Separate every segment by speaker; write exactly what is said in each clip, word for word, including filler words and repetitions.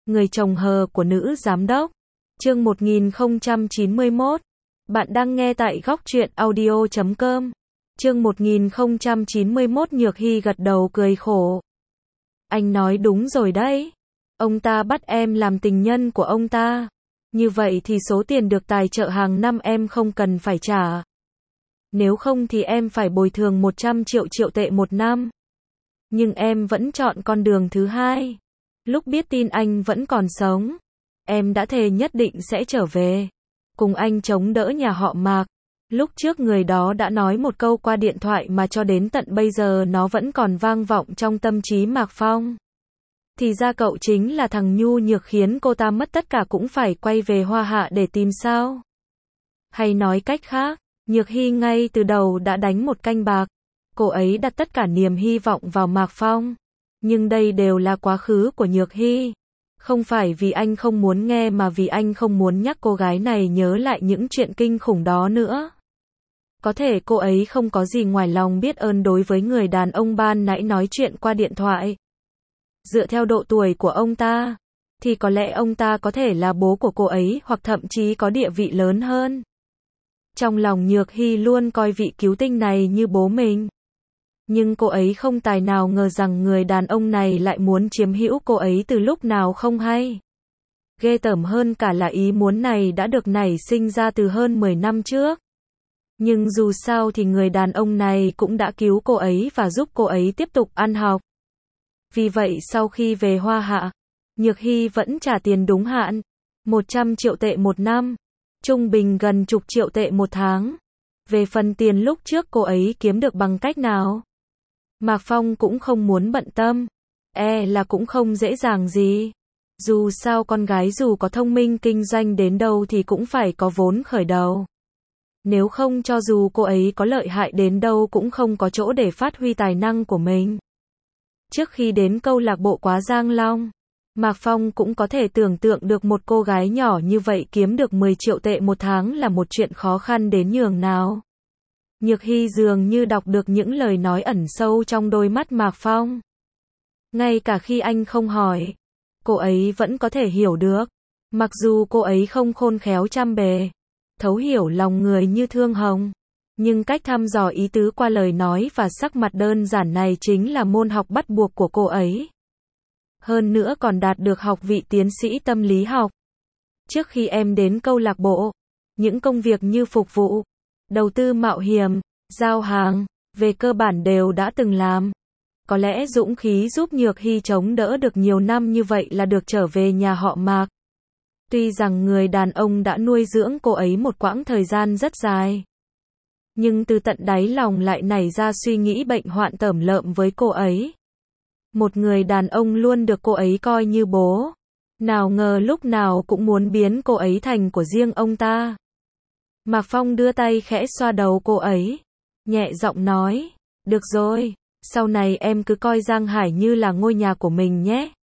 Speaker 1: Người chồng hờ của nữ giám đốc. Chương một nghìn không trăm chín mươi mốt. Bạn đang nghe tại góc truyện audio chấm com. Chương một nghìn không trăm chín mươi mốt. Nhược Hy gật đầu cười khổ. Anh nói đúng rồi đấy. Ông ta bắt em làm tình nhân của ông ta. Như vậy thì số tiền được tài trợ hàng năm em không cần phải trả. Nếu không thì em phải bồi thường một trăm triệu triệu tệ một năm. Nhưng em vẫn chọn con đường thứ hai. Lúc biết tin anh vẫn còn sống, em đã thề nhất định sẽ trở về, cùng anh chống đỡ nhà họ Mạc. Lúc trước người đó đã nói một câu qua điện thoại mà cho đến tận bây giờ nó vẫn còn vang vọng trong tâm trí Mạc Phong. Thì ra cậu chính là thằng nhu nhược khiến cô ta mất tất cả cũng phải quay về Hoa Hạ để tìm sao? Hay nói cách khác, Nhược Hy ngay từ đầu đã đánh một canh bạc. Cô ấy đặt tất cả niềm hy vọng vào Mạc Phong. Nhưng đây đều là quá khứ của Nhược Hy. Không phải vì anh không muốn nghe mà vì anh không muốn nhắc cô gái này nhớ lại những chuyện kinh khủng đó nữa. Có thể cô ấy không có gì ngoài lòng biết ơn đối với người đàn ông ban nãy nói chuyện qua điện thoại. Dựa theo độ tuổi của ông ta, thì có lẽ ông ta có thể là bố của cô ấy hoặc thậm chí có địa vị lớn hơn. Trong lòng Nhược Hy luôn coi vị cứu tinh này như bố mình. Nhưng cô ấy không tài nào ngờ rằng người đàn ông này lại muốn chiếm hữu cô ấy từ lúc nào không hay. Ghê tởm hơn cả là ý muốn này đã được nảy sinh ra từ hơn mười năm trước. Nhưng dù sao thì người đàn ông này cũng đã cứu cô ấy và giúp cô ấy tiếp tục ăn học. Vì vậy sau khi về Hoa Hạ, Nhược Hy vẫn trả tiền đúng hạn, một trăm triệu tệ một năm, trung bình gần chục triệu tệ một tháng. Về phần tiền lúc trước cô ấy kiếm được bằng cách nào, Mạc Phong cũng không muốn bận tâm, e là cũng không dễ dàng gì. Dù sao con gái dù có thông minh kinh doanh đến đâu thì cũng phải có vốn khởi đầu. Nếu không cho dù cô ấy có lợi hại đến đâu cũng không có chỗ để phát huy tài năng của mình. Trước khi đến câu lạc bộ Quá Giang Long, Mạc Phong cũng có thể tưởng tượng được một cô gái nhỏ như vậy kiếm được mười triệu tệ một tháng là một chuyện khó khăn đến nhường nào. Nhược Hy dường như đọc được những lời nói ẩn sâu trong đôi mắt Mạc Phong. Ngay cả khi anh không hỏi, cô ấy vẫn có thể hiểu được. Mặc dù cô ấy không khôn khéo trăm bề, thấu hiểu lòng người như Thương Hồng, nhưng cách thăm dò ý tứ qua lời nói và sắc mặt đơn giản này chính là môn học bắt buộc của cô ấy. Hơn nữa còn đạt được học vị tiến sĩ tâm lý học. Trước khi em đến câu lạc bộ, những công việc như phục vụ, đầu tư mạo hiểm, giao hàng, về cơ bản đều đã từng làm. Có lẽ dũng khí giúp Nhược Hy chống đỡ được nhiều năm như vậy là được trở về nhà họ Mạc. Tuy rằng người đàn ông đã nuôi dưỡng cô ấy một quãng thời gian rất dài, nhưng từ tận đáy lòng lại nảy ra suy nghĩ bệnh hoạn tởm lợm với cô ấy. Một người đàn ông luôn được cô ấy coi như bố, nào ngờ lúc nào cũng muốn biến cô ấy thành của riêng ông ta. Mạc Phong đưa tay khẽ xoa đầu cô ấy, nhẹ giọng nói, được rồi, sau này em cứ coi Giang Hải như là ngôi nhà của mình nhé.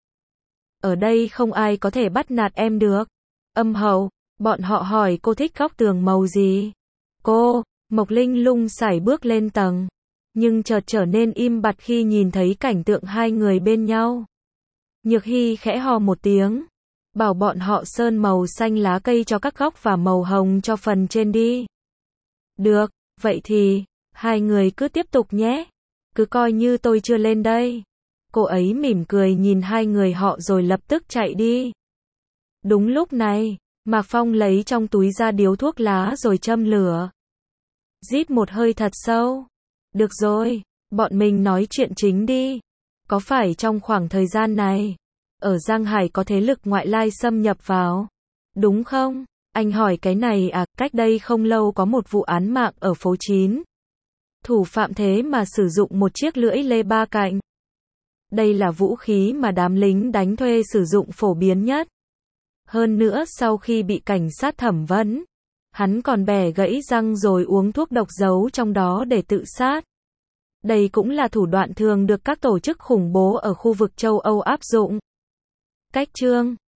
Speaker 1: Ở đây không ai có thể bắt nạt em được. Âm hậu, bọn họ hỏi cô thích góc tường màu gì. Cô, Mộc Linh lung sải bước lên tầng, nhưng chợt trở nên im bặt khi nhìn thấy cảnh tượng hai người bên nhau. Nhược Hy khẽ hò một tiếng, bảo bọn họ sơn màu xanh lá cây cho các góc và màu hồng cho phần trên đi. Được, vậy thì, hai người cứ tiếp tục nhé. Cứ coi như tôi chưa lên đây. Cô ấy mỉm cười nhìn hai người họ rồi lập tức chạy đi. Đúng lúc này, Mạc Phong lấy trong túi ra điếu thuốc lá rồi châm lửa. Rít một hơi thật sâu. Được rồi, bọn mình nói chuyện chính đi. Có phải trong khoảng thời gian này, ở Giang Hải có thế lực ngoại lai xâm nhập vào, đúng không? Anh hỏi cái này à, cách đây không lâu có một vụ án mạng ở phố chín. Thủ phạm thế mà sử dụng một chiếc lưỡi lê ba cạnh. Đây là vũ khí mà đám lính đánh thuê sử dụng phổ biến nhất. Hơn nữa sau khi bị cảnh sát thẩm vấn, hắn còn bẻ gãy răng rồi uống thuốc độc giấu trong đó để tự sát. Đây cũng là thủ đoạn thường được các tổ chức khủng bố ở khu vực châu Âu áp dụng. Cách chương